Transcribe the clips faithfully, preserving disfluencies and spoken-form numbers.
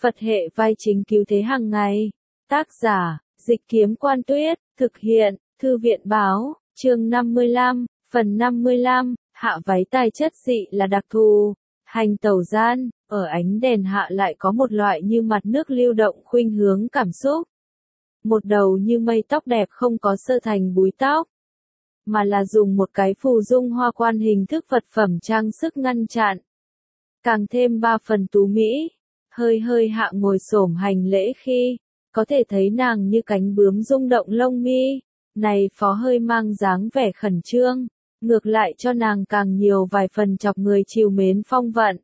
Phật hệ vai chính cứu thế hàng ngày. Tác giả, Dịch Kiếm Quan Tuyết, thực hiện, Thư viện Báo, chương năm mươi lăm, phần năm mươi lăm, hạ váy tài chất dị là đặc thù. Hành tẩu gian, ở ánh đèn hạ lại có một loại như mặt nước lưu động khuynh hướng cảm xúc. Một đầu như mây tóc đẹp không có sơ thành búi tóc, mà là dùng một cái phù dung hoa quan hình thức vật phẩm trang sức ngăn chặn. Càng thêm ba phần tú mỹ, hơi hơi hạ ngồi xổm hành lễ khi, có thể thấy nàng như cánh bướm rung động lông mi, này phó hơi mang dáng vẻ khẩn trương, ngược lại cho nàng càng nhiều vài phần chọc người trìu mến phong vận.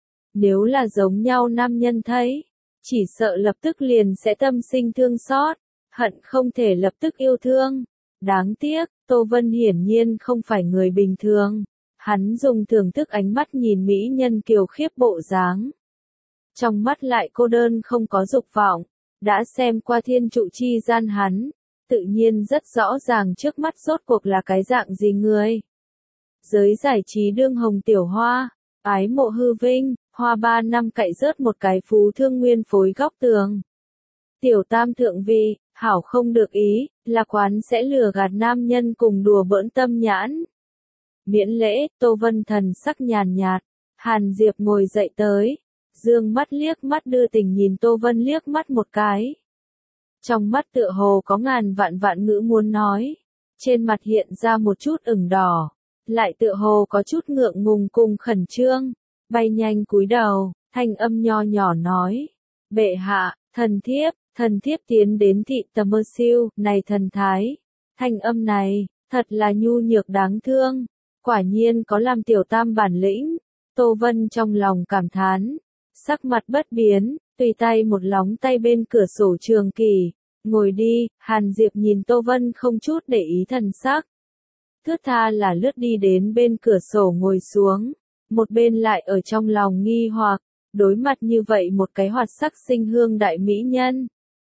Nếu là giống nhau nam nhân thấy, chỉ sợ lập tức liền sẽ tâm sinh thương xót, hận không thể lập tức yêu thương. Đáng tiếc, Tô Vân hiển nhiên không phải người bình thường. Hắn dùng thưởng thức ánh mắt nhìn mỹ nhân kiều khiếp bộ dáng. Trong mắt lại cô đơn không có dục vọng, đã xem qua thiên trụ chi gian hắn, tự nhiên rất rõ ràng trước mắt rốt cuộc là cái dạng gì người. Giới giải trí đương hồng tiểu hoa, ái mộ hư vinh, hoa ba năm cậy rớt một cái phú thương nguyên phối góc tường. Tiểu tam thượng vị, hảo không được ý, là quán sẽ lừa gạt nam nhân cùng đùa bỡn tâm nhãn. Miễn lễ, Tô Vân thần sắc nhàn nhạt, Hàn Diệp ngồi dậy tới, dương mắt liếc mắt đưa tình nhìn Tô Vân liếc mắt một cái. Trong mắt tựa hồ có ngàn vạn vạn ngữ muốn nói, trên mặt hiện ra một chút ửng đỏ, lại tựa hồ có chút ngượng ngùng cùng khẩn trương, bay nhanh cúi đầu, thanh âm nho nhỏ nói, bệ hạ, thần thiếp, thần thiếp tiến đến thị tầm mơ siêu, này thần thái, thanh âm này, thật là nhu nhược đáng thương. Quả nhiên có làm tiểu tam bản lĩnh, Tô Vân trong lòng cảm thán, sắc mặt bất biến, tùy tay một lóng tay bên cửa sổ trường kỳ, ngồi đi. Hàn Diệp nhìn Tô Vân không chút để ý thần sắc. Thướt tha là lướt đi đến bên cửa sổ ngồi xuống, một bên lại ở trong lòng nghi hoặc, đối mặt như vậy một cái hoạt sắc sinh hương đại mỹ nhân.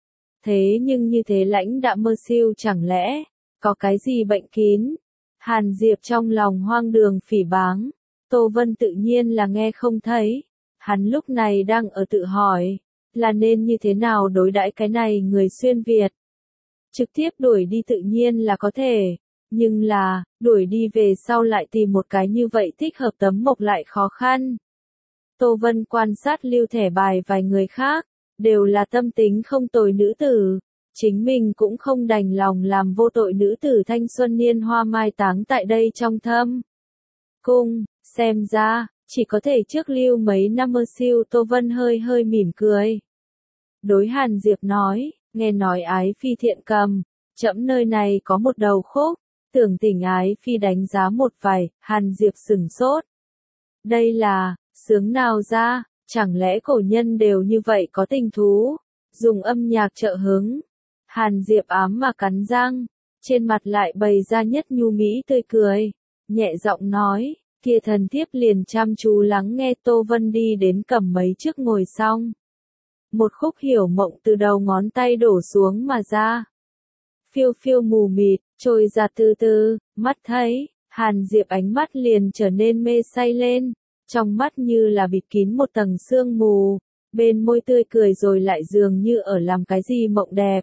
Thế nhưng như thế lãnh đạm mơ siêu chẳng lẽ, có cái gì bệnh kín? Hàn Diệp trong lòng hoang đường phỉ báng, Tô Vân tự nhiên là nghe không thấy, hắn lúc này đang ở tự hỏi, là nên như thế nào đối đãi cái này người xuyên Việt. Trực tiếp đuổi đi tự nhiên là có thể, nhưng là, đuổi đi về sau lại tìm một cái như vậy thích hợp tấm mộc lại khó khăn. Tô Vân quan sát lưu thẻ bài vài người khác, đều là tâm tính không tồi nữ tử. Chính mình cũng không đành lòng làm vô tội nữ tử thanh xuân niên hoa mai táng tại đây trong thâm cung, xem ra, chỉ có thể trước lưu mấy năm mơ siêu. Tô Vân hơi hơi mỉm cười. Đối Hàn Diệp nói, nghe nói ái phi thiện cầm, trẫm nơi này có một đầu khúc, tưởng tỉnh ái phi đánh giá một vài. Hàn Diệp sửng sốt. Đây là, sướng nào ra, chẳng lẽ cổ nhân đều như vậy có tình thú, dùng âm nhạc trợ hứng. Hàn Diệp ám mà cắn răng, trên mặt lại bày ra nhất nhu mỹ tươi cười, nhẹ giọng nói, kia thần thiếp liền chăm chú lắng nghe. Tô Vân đi đến cầm mấy chiếc ngồi xong. Một khúc hiểu mộng từ đầu ngón tay đổ xuống mà ra. Phiêu phiêu mù mịt, trôi ra từ từ, mắt thấy, Hàn Diệp ánh mắt liền trở nên mê say lên, trong mắt như là bịt kín một tầng sương mù, bên môi tươi cười rồi lại dường như ở làm cái gì mộng đẹp.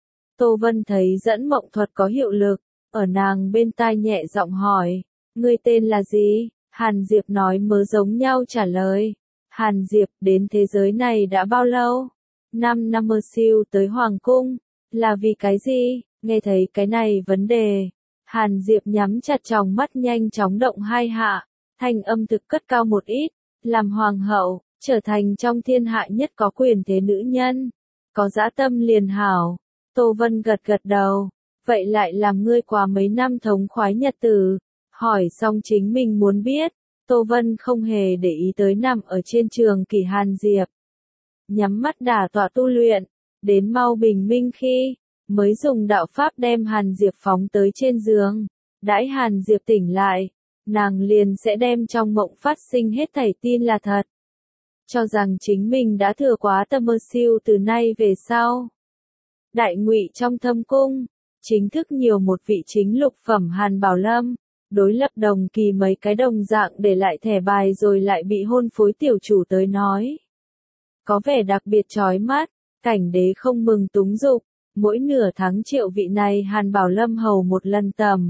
Tô Vân thấy dẫn mộng thuật có hiệu lực, ở nàng bên tai nhẹ giọng hỏi, ngươi tên là gì? Hàn Diệp nói mớ giống nhau trả lời. Hàn Diệp, đến thế giới này đã bao lâu? Năm năm mơ siêu tới Hoàng Cung, là vì cái gì? Nghe thấy cái này vấn đề, Hàn Diệp nhắm chặt tròng mắt nhanh chóng động hai hạ, thanh âm thực cất cao một ít, làm hoàng hậu, trở thành trong thiên hạ nhất có quyền thế nữ nhân, có dã tâm liền hảo. Tô Vân gật gật đầu, vậy lại làm ngươi qua mấy năm thống khoái nhật tử. Hỏi xong chính mình muốn biết, Tô Vân không hề để ý tới nằm ở trên trường kỳ Hàn Diệp. Nhắm mắt đả tọa tu luyện, đến mau bình minh khi, mới dùng đạo pháp đem Hàn Diệp phóng tới trên giường. Đãi Hàn Diệp tỉnh lại, nàng liền sẽ đem trong mộng phát sinh hết thảy tin là thật. Cho rằng chính mình đã thừa quá tâm mơ siêu từ nay về sau. Đại Ngụy trong thâm cung, chính thức nhiều một vị chính lục phẩm Hàn Bảo Lâm, đối lập đồng kỳ mấy cái đồng dạng để lại thẻ bài rồi lại bị hôn phối tiểu chủ tới nói. có vẻ đặc biệt chói mắt. Cảnh đế không mừng túng dục, mỗi nửa tháng triệu vị này Hàn Bảo Lâm hầu một lần tầm.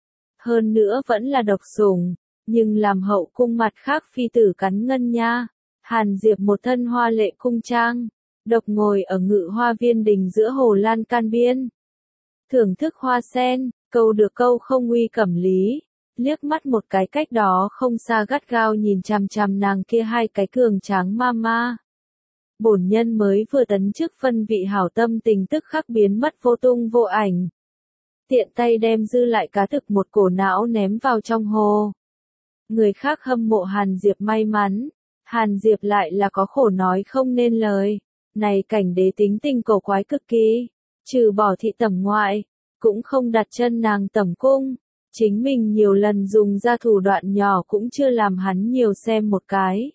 Hơn nữa vẫn là độc sủng, nhưng làm hậu cung mặt khác phi tử cắn ngân nha. Hàn Diệp một thân hoa lệ cung trang, độc ngồi ở ngự hoa viên đình giữa hồ lan can biên. Thưởng thức hoa sen, câu được câu không uy cẩm lý, liếc mắt một cái cách đó không xa gắt gao nhìn chằm chằm nàng kia hai cái cường tráng ma ma. Bổn nhân mới vừa tấn chức phân vị hảo tâm tình tức khắc biến mất vô tung vô ảnh. Tiện tay đem dư lại cá thực một cổ não ném vào trong hồ. Người khác hâm mộ Hàn Diệp may mắn, Hàn Diệp lại là có khổ nói không nên lời. Này cảnh đế tính tình cổ quái cực kỳ, trừ bỏ thị tẩm ngoại, cũng không đặt chân nàng tẩm cung. Chính mình nhiều lần dùng ra thủ đoạn nhỏ cũng chưa làm hắn nhiều xem một cái.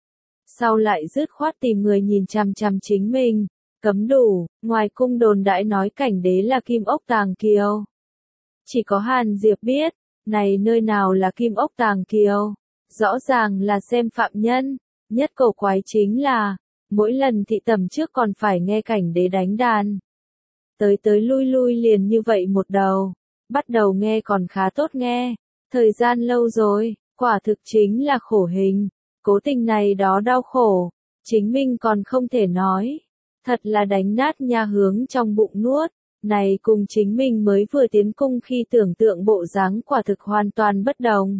Sau lại dứt khoát tìm người nhìn chằm chằm chính mình, cấm đủ, ngoài cung đồn đãi nói cảnh đế là kim ốc tàng kiều. Chỉ có Hàn Diệp biết, này nơi nào là kim ốc tàng kiều, rõ ràng là xem phạm nhân, nhất cổ quái chính là, mỗi lần thị tẩm trước còn phải nghe cảnh đế đánh đàn. Tới tới lui lui liền như vậy một đầu, bắt đầu nghe còn khá tốt nghe, thời gian lâu rồi, quả thực chính là khổ hình. Cố tình này đó đau khổ, chính mình còn không thể nói. Thật là đánh nát nha hướng trong bụng nuốt, này cùng chính mình mới vừa tiến cung khi tưởng tượng bộ dáng quả thực hoàn toàn bất đồng.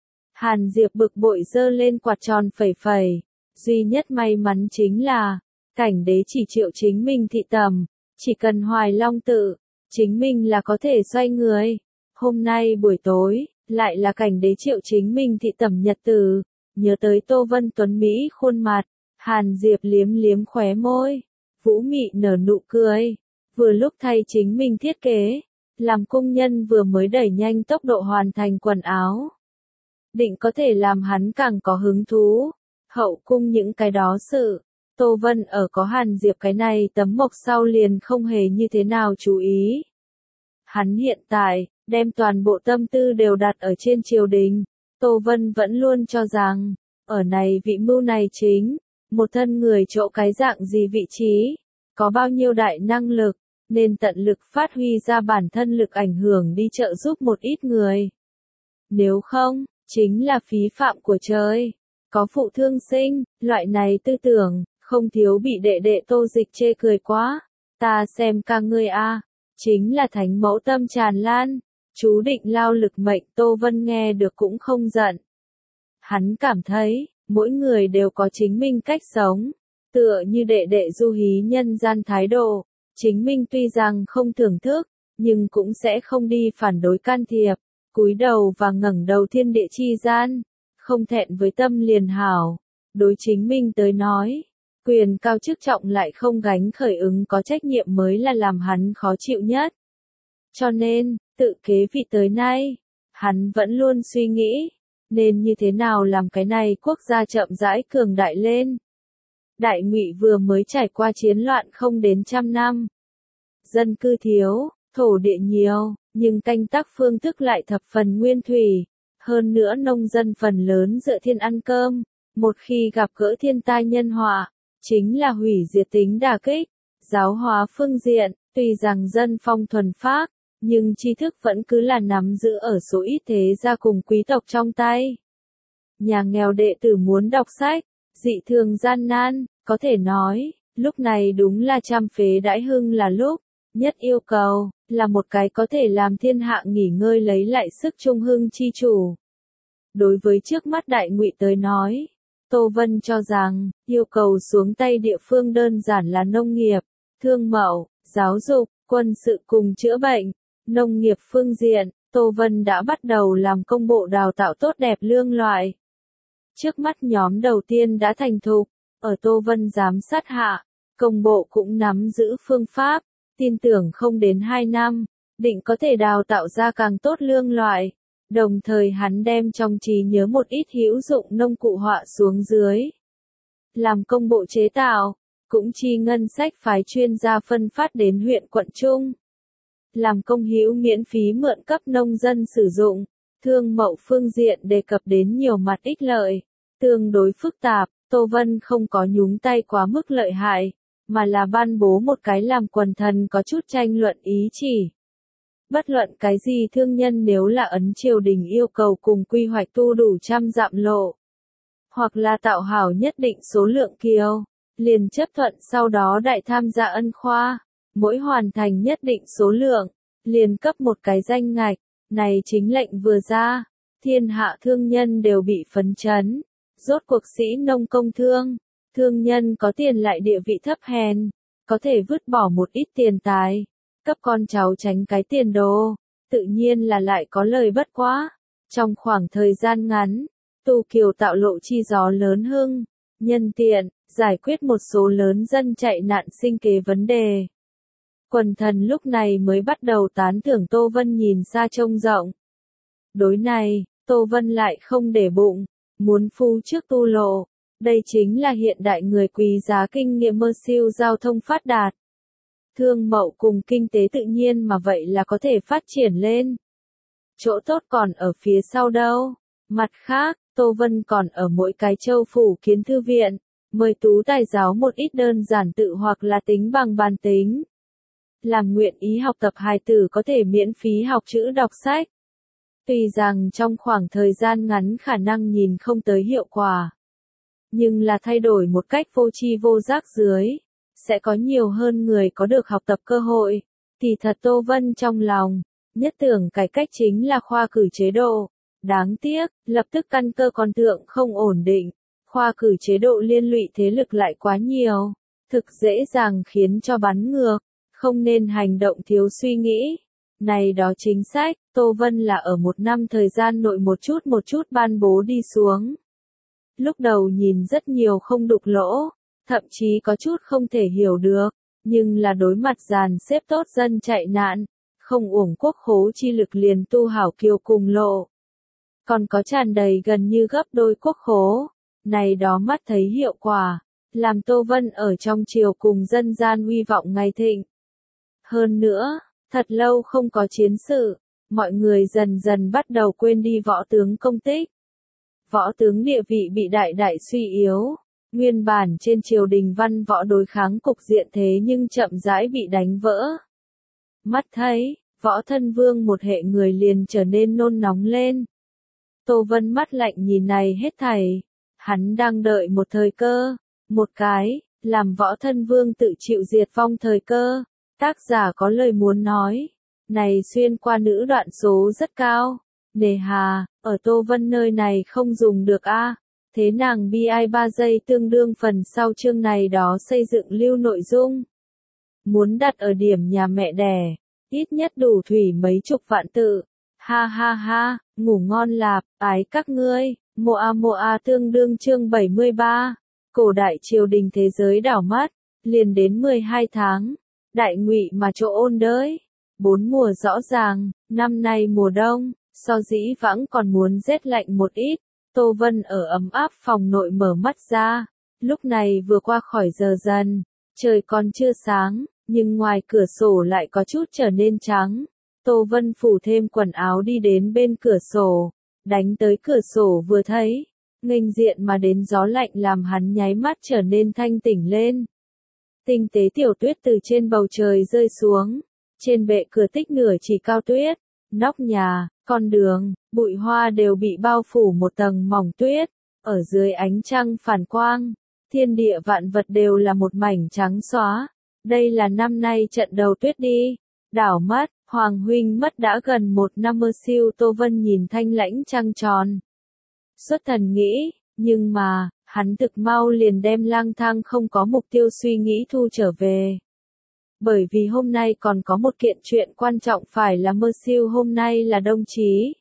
Hàn Diệp bực bội giơ lên quạt tròn phẩy phẩy, duy nhất may mắn chính là, cảnh đế chỉ triệu chính mình thị tầm, chỉ cần Hoài Long tự, chính mình là có thể xoay người. Hôm nay buổi tối, lại là cảnh đế triệu chính mình thị tầm nhật tử. Nhớ tới Tô Vân Tuấn Mỹ khuôn mặt, Hàn Diệp liếm liếm khóe môi, vũ mị nở nụ cười, vừa lúc thay chính mình thiết kế, làm công nhân vừa mới đẩy nhanh tốc độ hoàn thành quần áo. Định có thể làm hắn càng có hứng thú, hậu cung những cái đó sự, Tô Vân ở có Hàn Diệp cái này tấm mộc sau liền không hề như thế nào chú ý. Hắn hiện tại, đem toàn bộ tâm tư đều đặt ở trên triều đình. Tô Vân vẫn luôn cho rằng, ở này vị mưu này chính, một thân người chỗ cái dạng gì vị trí, có bao nhiêu đại năng lực, nên tận lực phát huy ra bản thân lực ảnh hưởng đi trợ giúp một ít người. Nếu không, chính là phí phạm của trời, có phụ thương sinh, loại này tư tưởng, không thiếu bị đệ đệ Tô Dịch chê cười quá. Ta xem ca ngươi a, chính là thánh mẫu tâm tràn lan. Chú định lao lực mệnh. Tô Vân nghe được cũng không giận. Hắn cảm thấy, mỗi người đều có chính mình cách sống, tựa như đệ đệ Du Hí nhân gian thái độ, chính mình tuy rằng không thưởng thức, nhưng cũng sẽ không đi phản đối can thiệp, cúi đầu và ngẩng đầu thiên địa chi gian, không thẹn với tâm liền hảo. Đối chính mình tới nói, quyền cao chức trọng lại không gánh khởi ứng có trách nhiệm mới là làm hắn khó chịu nhất. Cho nên, tự kế vị tới nay, hắn vẫn luôn suy nghĩ, nên như thế nào làm cái này quốc gia chậm rãi cường đại lên. Đại Ngụy vừa mới trải qua chiến loạn không đến trăm năm. Dân cư thiếu, thổ địa nhiều, nhưng canh tác phương thức lại thập phần nguyên thủy. Hơn nữa nông dân phần lớn dựa thiên ăn cơm, một khi gặp gỡ thiên tai nhân họa, chính là hủy diệt tính đả kích. Giáo hóa phương diện, tuy rằng dân phong thuần phác, nhưng tri thức vẫn cứ là nắm giữ ở số ít thế gia cùng quý tộc trong tay. Nhà nghèo đệ tử muốn đọc sách, dị thường gian nan, có thể nói, lúc này đúng là trăm phế đãi hưng là lúc, nhất yêu cầu, là một cái có thể làm thiên hạ nghỉ ngơi lấy lại sức trung hưng chi chủ. Đối với trước mắt Đại Ngụy tới nói, Tô Vân cho rằng, yêu cầu xuống tay địa phương đơn giản là nông nghiệp, thương mậu, giáo dục, quân sự cùng chữa bệnh. Nông nghiệp phương diện, Tô Vân đã bắt đầu làm công bộ đào tạo tốt đẹp lương loại. Trước mắt nhóm đầu tiên đã thành thục, ở Tô Vân giám sát hạ, công bộ cũng nắm giữ phương pháp, tin tưởng không đến hai năm, định có thể đào tạo ra càng tốt lương loại. Đồng thời hắn đem trong trí nhớ một ít hữu dụng nông cụ họa xuống dưới. Làm công bộ chế tạo, cũng chi ngân sách phái chuyên gia phân phát đến huyện quận trung. Làm công hữu miễn phí mượn cấp nông dân sử dụng, thương mậu phương diện đề cập đến nhiều mặt ích lợi, tương đối phức tạp, Tô Vân không có nhúng tay quá mức lợi hại, mà là ban bố một cái làm quần thần có chút tranh luận ý chỉ. Bất luận cái gì thương nhân nếu là ấn triều đình yêu cầu cùng quy hoạch tu đủ trăm dặm lộ, hoặc là tạo hảo nhất định số lượng kiều, liền chấp thuận sau đó đại tham gia ân khoa, mỗi hoàn thành nhất định số lượng, liền cấp một cái danh ngạch, này chính lệnh vừa ra, thiên hạ thương nhân đều bị phấn chấn, rốt cuộc sĩ nông công thương, thương nhân có tiền lại địa vị thấp hèn, có thể vứt bỏ một ít tiền tài, cấp con cháu tránh cái tiền đồ, tự nhiên là lại có lời bất quá. Trong khoảng thời gian ngắn, tu kiều tạo lộ chi gió lớn hưng, nhân tiện, giải quyết một số lớn dân chạy nạn sinh kế vấn đề. Quần thần lúc này mới bắt đầu tán thưởng Tô Vân nhìn xa trông rộng. Đối này, Tô Vân lại không để bụng, muốn phu trước tu lộ, đây chính là hiện đại người quý giá kinh nghiệm mơ siêu giao thông phát đạt. Thương mậu cùng kinh tế tự nhiên mà vậy là có thể phát triển lên. Chỗ tốt còn ở phía sau đâu. Mặt khác, Tô Vân còn ở mỗi cái châu phủ kiến thư viện, mời tú tài giáo một ít đơn giản tự hoặc là tính bằng bàn tính. Làm nguyện ý học tập hài tử có thể miễn phí học chữ đọc sách. Tuy rằng trong khoảng thời gian ngắn khả năng nhìn không tới hiệu quả, nhưng là thay đổi một cách vô tri vô giác dưới, sẽ có nhiều hơn người có được học tập cơ hội. Thì thật Tô Vân trong lòng, nhất tưởng cải cách chính là khoa cử chế độ. Đáng tiếc, lập tức căn cơ con thượng không ổn định, khoa cử chế độ liên lụy thế lực lại quá nhiều, thực dễ dàng khiến cho bắn ngược, không nên hành động thiếu suy nghĩ. Này đó chính sách, Tô Vân là ở một năm thời gian nội một chút một chút ban bố đi xuống. Lúc đầu nhìn rất nhiều không đục lỗ, thậm chí có chút không thể hiểu được, nhưng là đối mặt dàn xếp tốt dân chạy nạn, không uổng quốc khố chi lực liền tu hảo kiều cùng lộ. Còn có tràn đầy gần như gấp đôi quốc khố, này đó mắt thấy hiệu quả, làm Tô Vân ở trong triều cùng dân gian uy vọng ngày thịnh. Hơn nữa, thật lâu không có chiến sự, mọi người dần dần bắt đầu quên đi võ tướng công tích. Võ tướng địa vị bị đại đại suy yếu, nguyên bản trên triều đình văn võ đối kháng cục diện thế nhưng chậm rãi bị đánh vỡ. Mắt thấy, võ thân vương một hệ người liền trở nên nôn nóng lên. Tô Vân mắt lạnh nhìn này hết thảy, hắn đang đợi một thời cơ, một cái, làm võ thân vương tự chịu diệt vong thời cơ. Tác giả có lời muốn nói, này xuyên qua nữ đoạn số rất cao, nề hà, ở Tô Vân nơi này không dùng được a. À. Thế nàng bi ai ba giây tương đương phần sau chương này đó xây dựng lưu nội dung. Muốn đặt ở điểm nhà mẹ đẻ, ít nhất đủ thủy mấy chục vạn tự. Ha ha ha, ngủ ngon lạp, ái các ngươi, Moa Moa tương đương chương bảy mươi ba. Cổ đại triều đình thế giới đảo mắt, liền đến mười hai tháng. Đại ngụy mà chỗ ôn đới, bốn mùa rõ ràng, năm nay mùa đông, so dĩ vãng còn muốn rét lạnh một ít. Tô Vân ở ấm áp phòng nội mở mắt ra, lúc này vừa qua khỏi giờ dần, trời còn chưa sáng, nhưng ngoài cửa sổ lại có chút trở nên trắng. Tô Vân phủ thêm quần áo đi đến bên cửa sổ, đánh tới cửa sổ vừa thấy, nghênh diện mà đến gió lạnh làm hắn nháy mắt trở nên thanh tỉnh lên. Tinh tế tiểu tuyết từ trên bầu trời rơi xuống, trên bệ cửa tích nửa chỉ cao tuyết, nóc nhà, con đường, bụi hoa đều bị bao phủ một tầng mỏng tuyết, ở dưới ánh trăng phản quang, thiên địa vạn vật đều là một mảnh trắng xóa. Đây là năm nay trận đầu tuyết đi, đảo mắt, Hoàng huynh mất đã gần một năm mơ siêu. Tô Vân nhìn thanh lãnh trăng tròn, xuất thần nghĩ, nhưng mà, hắn thực mau liền đem lang thang không có mục tiêu suy nghĩ thu trở về. Bởi vì hôm nay còn có một kiện chuyện quan trọng phải là mơ siêu hôm nay là đông chí.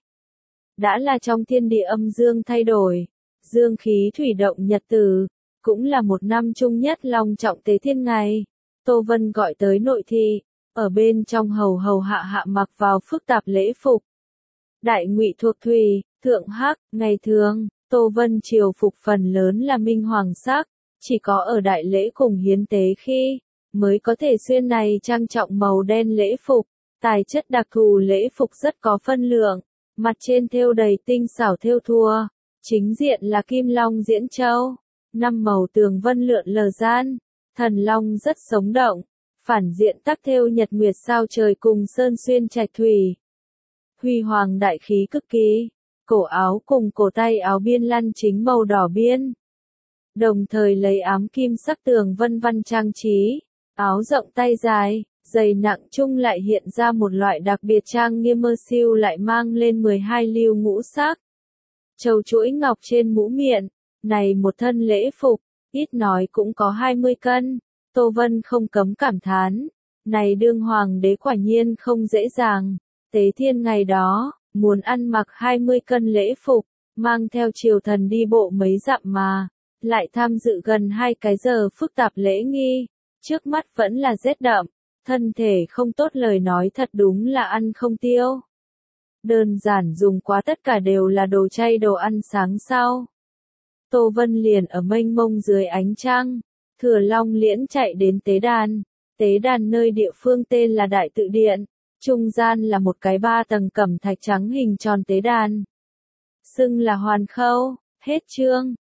Đã là trong thiên địa âm dương thay đổi, dương khí thủy động nhật tử, cũng là một năm chung nhất long trọng tế thiên ngày. Tô Vân gọi tới nội thị, ở bên trong hầu hầu hạ hạ mặc vào phức tạp lễ phục. Đại ngụy thuộc thủy, thượng hắc, ngày thường. Tô Vân triều phục phần lớn là minh hoàng sắc, chỉ có ở đại lễ cùng hiến tế khi, mới có thể xuyên này trang trọng màu đen lễ phục, tài chất đặc thù lễ phục rất có phân lượng, mặt trên thêu đầy tinh xảo thêu thùa, chính diện là kim long diễn châu, năm màu tường vân lượn lờ gian, thần long rất sống động, phản diện tắc thêu nhật nguyệt sao trời cùng sơn xuyên trạch thủy. Huy hoàng đại khí cực kỳ, cổ áo cùng cổ tay áo biên lăn chính màu đỏ biên. Đồng thời lấy ám kim sắc tường vân văn trang trí, áo rộng tay dài, dày nặng chung lại hiện ra một loại đặc biệt trang nghiêm mơ siêu lại mang lên mười hai lưu ngũ sắc. Châu chuỗi ngọc trên mũ miệng, này một thân lễ phục, ít nói cũng có hai mươi cân, Tô Vân không cấm cảm thán, này đương hoàng đế quả nhiên không dễ dàng, tế thiên ngày đó, muốn ăn mặc hai mươi cân lễ phục, mang theo triều thần đi bộ mấy dặm mà, lại tham dự gần hai cái giờ phức tạp lễ nghi, trước mắt vẫn là rét đậm, thân thể không tốt lời nói thật đúng là ăn không tiêu. Đơn giản dùng quá tất cả đều là đồ chay đồ ăn sáng sau. Tô Vân liền ở mênh mông dưới ánh trăng, thừa long liễn chạy đến tế đàn, tế đàn nơi địa phương tên là Đại Tự Điện, trung gian là một cái ba tầng cẩm thạch trắng hình tròn tế đàn. Xưng là hoàn khâu, hết chương.